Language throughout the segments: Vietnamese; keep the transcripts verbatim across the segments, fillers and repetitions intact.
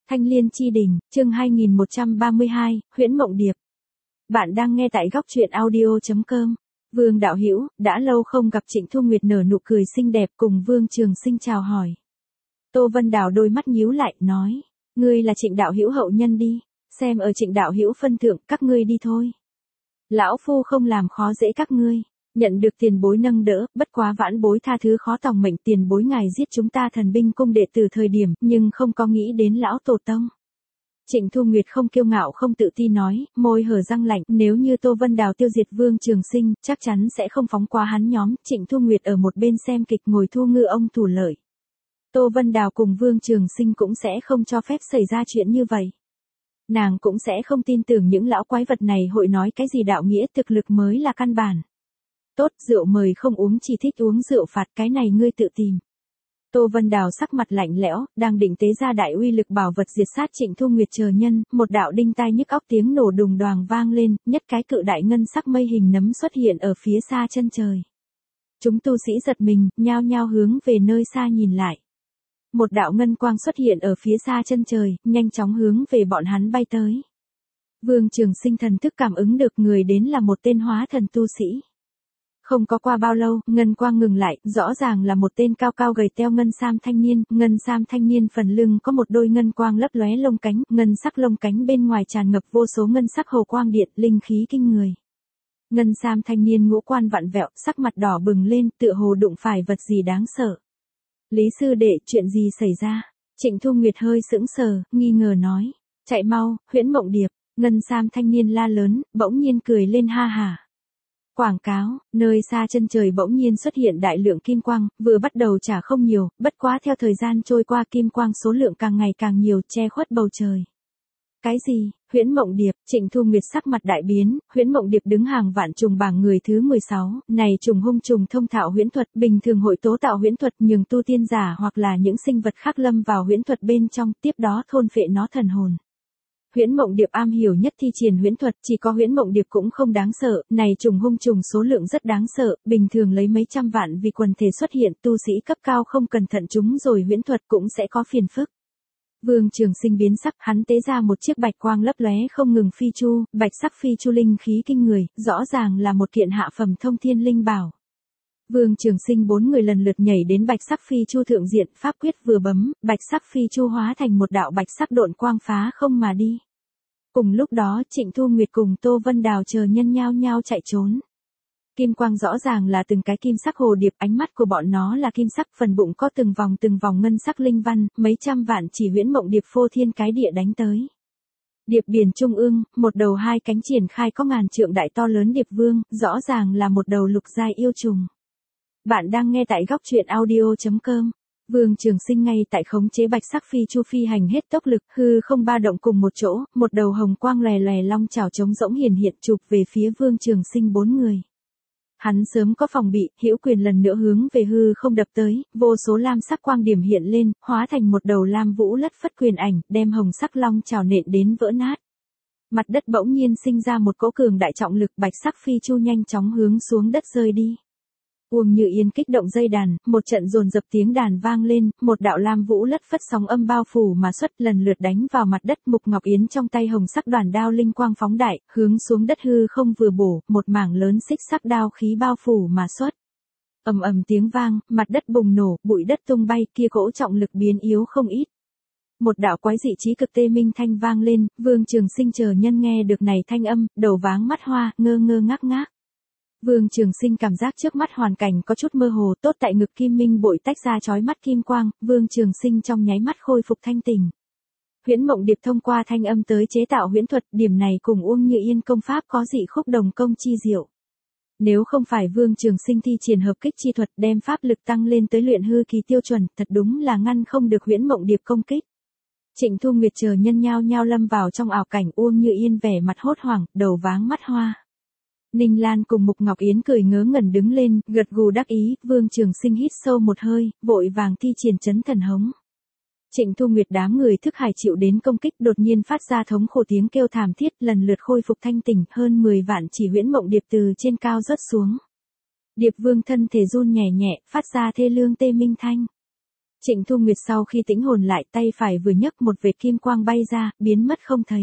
Thanh Liên Chi Đình, chương hai nghìn một trăm ba mươi hai, Huyễn Mộng Điệp. Bạn đang nghe tại góc truyện audio chấm com. Vương đạo hữu, đã lâu không gặp. Trịnh Thu Nguyệt nở nụ cười xinh đẹp cùng Vương Trường Sinh chào hỏi. Tô Vân Đào đôi mắt nhíu lại, nói, ngươi là Trịnh đạo hữu hậu nhân đi, xem ở Trịnh đạo hữu phân thượng, các ngươi đi thôi. Lão phu không làm khó dễ các ngươi. Nhận được tiền bối nâng đỡ, bất quá vãn bối tha thứ khó tòng mệnh. Tiền bối ngài giết chúng ta thần binh cung đệ từ thời điểm, nhưng không có nghĩ đến lão tổ tông. Trịnh Thu Nguyệt không kiêu ngạo không tự ti nói, môi hở răng lạnh, nếu như Tô Vân Đào tiêu diệt Vương Trường Sinh, chắc chắn sẽ không phóng qua hắn nhóm. Trịnh Thu Nguyệt ở một bên xem kịch ngồi thu ngư ông thủ lợi. Tô Vân Đào cùng Vương Trường Sinh cũng sẽ không cho phép xảy ra chuyện như vậy. Nàng cũng sẽ không tin tưởng những lão quái vật này hội nói cái gì đạo nghĩa, thực lực mới là căn bản. Tốt, rượu mời không uống, chỉ thích uống rượu phạt, cái này ngươi tự tìm. Tô Vân Đào sắc mặt lạnh lẽo, đang định tế ra đại uy lực bảo vật diệt sát Trịnh Thu Nguyệt chờ nhân, một đạo đinh tai nhức óc tiếng nổ đùng đoàng vang lên, nhất cái cự đại ngân sắc mây hình nấm xuất hiện ở phía xa chân trời. Chúng tu sĩ giật mình, nhao nhao hướng về nơi xa nhìn lại. Một đạo ngân quang xuất hiện ở phía xa chân trời, nhanh chóng hướng về bọn hắn bay tới. Vương Trường Sinh thần thức cảm ứng được người đến là một tên hóa thần tu sĩ. Không có qua bao lâu, ngân quang ngừng lại, rõ ràng là một tên cao cao gầy teo ngân sam thanh niên. Ngân sam thanh niên phần lưng có một đôi ngân quang lấp lóe lông cánh, ngân sắc lông cánh bên ngoài tràn ngập vô số ngân sắc hồ quang điện, linh khí kinh người. Ngân sam thanh niên ngũ quan vặn vẹo, sắc mặt đỏ bừng lên, tựa hồ đụng phải vật gì đáng sợ. Lý sư đệ, chuyện gì xảy ra? Trịnh Thu Nguyệt hơi sững sờ, nghi ngờ nói, chạy mau, Huyễn Mộng Điệp. Ngân sam thanh niên la lớn, bỗng nhiên cười lên ha hả. Quảng cáo, nơi xa chân trời bỗng nhiên xuất hiện đại lượng kim quang, vừa bắt đầu chả không nhiều, bất quá theo thời gian trôi qua kim quang số lượng càng ngày càng nhiều, che khuất bầu trời. Cái gì? Huyễn Mộng Điệp? Trịnh Thu Nguyệt sắc mặt đại biến. Huyễn Mộng Điệp đứng hàng vạn trùng bảng người thứ mười sáu, này trùng hung trùng thông thạo huyễn thuật, bình thường hội tố tạo huyễn thuật, nhường tu tiên giả hoặc là những sinh vật khác lâm vào huyễn thuật bên trong, tiếp đó thôn phệ nó thần hồn. Huyễn Mộng Điệp am hiểu nhất thi triển huyễn thuật, chỉ có Huyễn Mộng Điệp cũng không đáng sợ, này trùng hung trùng số lượng rất đáng sợ, bình thường lấy mấy trăm vạn vì quần thể xuất hiện, tu sĩ cấp cao không cẩn thận chúng rồi huyễn thuật cũng sẽ có phiền phức. Vương Trường Sinh biến sắc, hắn tế ra một chiếc bạch quang lấp lóe không ngừng phi chu, bạch sắc phi chu linh khí kinh người, rõ ràng là một kiện hạ phẩm thông thiên linh bảo. Vương Trường Sinh bốn người lần lượt nhảy đến bạch sắc phi chu thượng diện, pháp quyết vừa bấm, bạch sắc phi chu hóa thành một đạo bạch sắc độn quang phá không mà đi. Cùng lúc đó, Trịnh Thu Nguyệt cùng Tô Vân Đào chờ nhân nhao nhao chạy trốn. Kim quang rõ ràng là từng cái kim sắc hồ điệp, ánh mắt của bọn nó là kim sắc, phần bụng có từng vòng từng vòng ngân sắc linh văn, mấy trăm vạn chỉ Huyễn Mộng Điệp phô thiên cái địa đánh tới. Điệp biển trung ương, một đầu hai cánh triển khai có ngàn trượng đại to lớn điệp vương, rõ ràng là một đầu lục giai yêu trùng. Bạn đang nghe tại góc truyện audio chấm com. Vương Trường Sinh ngay tại khống chế bạch sắc phi chu phi hành hết tốc lực, hư không ba động cùng một chỗ, một đầu hồng quang lòe lòe long chảo trống rỗng hiển hiện chụp về phía Vương Trường Sinh bốn người. Hắn sớm có phòng bị, hữu quyền lần nữa hướng về hư không đập tới, vô số lam sắc quang điểm hiện lên, hóa thành một đầu lam vũ lất phất quyền ảnh, đem hồng sắc long chảo nện đến vỡ nát. Mặt đất bỗng nhiên sinh ra một cỗ cường đại trọng lực, bạch sắc phi chu nhanh chóng hướng xuống đất rơi đi. Uông Như Yên kích động dây đàn, một trận dồn dập tiếng đàn vang lên, một đạo lam vũ lất phất sóng âm bao phủ mà xuất, lần lượt đánh vào mặt đất. Mục Ngọc Yến trong tay hồng sắc đoàn đao linh quang phóng đại, hướng xuống đất hư không vừa bổ, một mảng lớn xích sắc đao khí bao phủ mà xuất. Ầm ầm tiếng vang, mặt đất bùng nổ, bụi đất tung bay, kia cỗ trọng lực biến yếu không ít. Một đạo quái dị trí cực tê minh thanh vang lên, Vương Trường Sinh chờ nhân nghe được này thanh âm, đầu váng mắt hoa, ngơ ngơ ngác ngác. Vương Trường Sinh cảm giác trước mắt hoàn cảnh có chút mơ hồ, tốt tại ngực kim minh bội tách ra chói mắt kim quang, Vương Trường Sinh trong nháy mắt khôi phục thanh tình. Huyễn Mộng Điệp thông qua thanh âm tới chế tạo huyễn thuật, điểm này cùng Uông Như Yên công pháp có dị khúc đồng công chi diệu. Nếu không phải Vương Trường Sinh thi triển hợp kích chi thuật đem pháp lực tăng lên tới luyện hư kỳ tiêu chuẩn, thật đúng là ngăn không được Huyễn Mộng Điệp công kích. Trịnh Thu Nguyệt chờ nhân nhao nhao lâm vào trong ảo cảnh, Uông Như Yên vẻ mặt hốt hoảng, đầu váng mắt hoa. Ninh Lan cùng Mục Ngọc Yến cười ngớ ngẩn đứng lên, gật gù đắc ý. Vương Trường Sinh hít sâu một hơi, vội vàng thi triển chấn thần hống. Trịnh Thu Nguyệt đám người thức hải chịu đến công kích đột nhiên phát ra thống khổ tiếng kêu thảm thiết, lần lượt khôi phục thanh tỉnh, hơn mười vạn chỉ Huyễn Mộng Điệp từ trên cao rớt xuống. Điệp Vương thân thể run nhẹ nhẹ, phát ra thê lương tê minh thanh. Trịnh Thu Nguyệt sau khi tĩnh hồn lại, tay phải vừa nhấc một vệt kim quang bay ra, biến mất không thấy.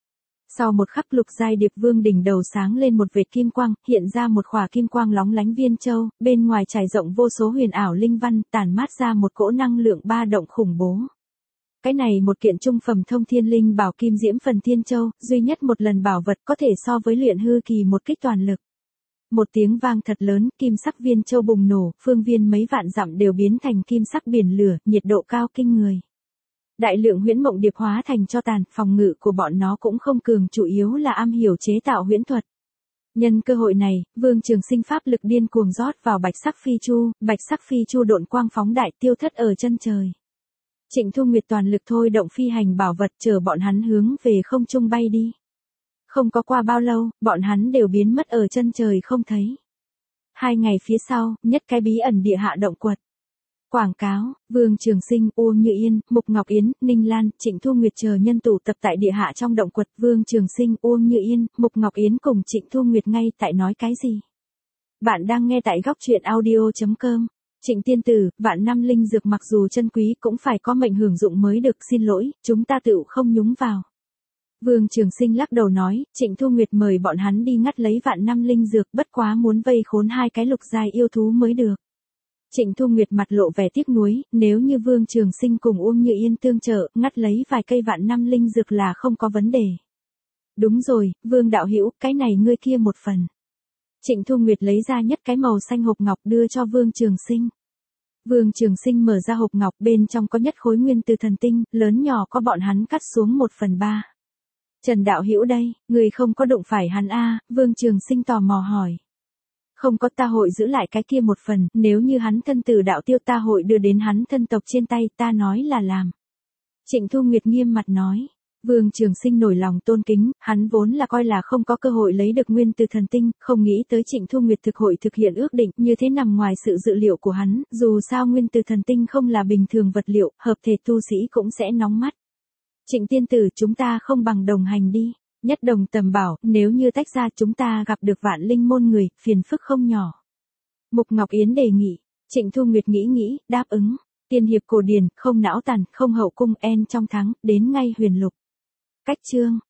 Sau một khắc Lục Giai Điệp Vương đỉnh đầu sáng lên một vệt kim quang, hiện ra một khỏa kim quang lóng lánh viên châu, bên ngoài trải rộng vô số huyền ảo linh văn, tản mát ra một cỗ năng lượng ba động khủng bố. Cái này một kiện trung phẩm thông thiên linh bảo kim diễm phần thiên châu, duy nhất một lần bảo vật có thể so với luyện hư kỳ một kích toàn lực. Một tiếng vang thật lớn, kim sắc viên châu bùng nổ, phương viên mấy vạn dặm đều biến thành kim sắc biển lửa, nhiệt độ cao kinh người. Đại lượng huyễn mộng điệp hóa thành tro tàn, phòng ngự của bọn nó cũng không cường, chủ yếu là am hiểu chế tạo huyễn thuật. Nhân cơ hội này, Vương Trường Sinh pháp lực điên cuồng rót vào bạch sắc phi chu, bạch sắc phi chu độn quang phóng đại tiêu thất ở chân trời. Trịnh Thu Nguyệt toàn lực thôi động phi hành bảo vật chờ bọn hắn hướng về không trung bay đi. Không có qua bao lâu, bọn hắn đều biến mất ở chân trời không thấy. Hai ngày phía sau, nhất cái bí ẩn địa hạ động quật. Quảng cáo, Vương Trường Sinh, Uông Như Yên, Mục Ngọc Yến, Ninh Lan, Trịnh Thu Nguyệt chờ nhân tụ tập tại địa hạ trong động quật. Vương Trường Sinh, Uông Như Yên, Mục Ngọc Yến cùng Trịnh Thu Nguyệt ngay tại nói cái gì? Bạn đang nghe tại góc truyện audio chấm com. Trịnh tiên tử, vạn năm linh dược mặc dù chân quý cũng phải có mệnh hưởng dụng mới được, xin lỗi, chúng ta tựu không nhúng vào. Vương Trường Sinh lắc đầu nói, Trịnh Thu Nguyệt mời bọn hắn đi ngắt lấy vạn năm linh dược, bất quá muốn vây khốn hai cái lục giai yêu thú mới được. Trịnh Thu Nguyệt mặt lộ vẻ tiếc nuối, nếu như Vương Trường Sinh cùng Uông Như Yên tương trợ, ngắt lấy vài cây vạn năm linh dược là không có vấn đề. Đúng rồi, Vương đạo hữu, cái này ngươi kia một phần. Trịnh Thu Nguyệt lấy ra nhất cái màu xanh hộp ngọc đưa cho Vương Trường Sinh. Vương Trường Sinh mở ra hộp ngọc, bên trong có nhất khối nguyên từ thần tinh, lớn nhỏ có bọn hắn cắt xuống một phần ba. Trần đạo hữu đây, người không có đụng phải hắn a? Vương Trường Sinh tò mò hỏi. Không có, ta hội giữ lại cái kia một phần, nếu như hắn thân tử đạo tiêu ta hội đưa đến hắn thân tộc trên tay, ta nói là làm. Trịnh Thu Nguyệt nghiêm mặt nói. Vương Trường Sinh nổi lòng tôn kính, hắn vốn là coi là không có cơ hội lấy được nguyên từ thần tinh, không nghĩ tới Trịnh Thu Nguyệt thực hội thực hiện ước định, như thế nằm ngoài sự dự liệu của hắn, dù sao nguyên từ thần tinh không là bình thường vật liệu, hợp thể tu sĩ cũng sẽ nóng mắt. Trịnh tiên tử, chúng ta không bằng đồng hành đi, nhất đồng tầm bảo, nếu như tách ra chúng ta gặp được vạn linh môn người, phiền phức không nhỏ. Mục Ngọc Yến đề nghị, Trịnh Thu Nguyệt nghĩ nghĩ, đáp ứng, tiên hiệp cổ điển, không não tàn, không hậu cung, en trong thắng, đến ngay huyền lục. Cách chương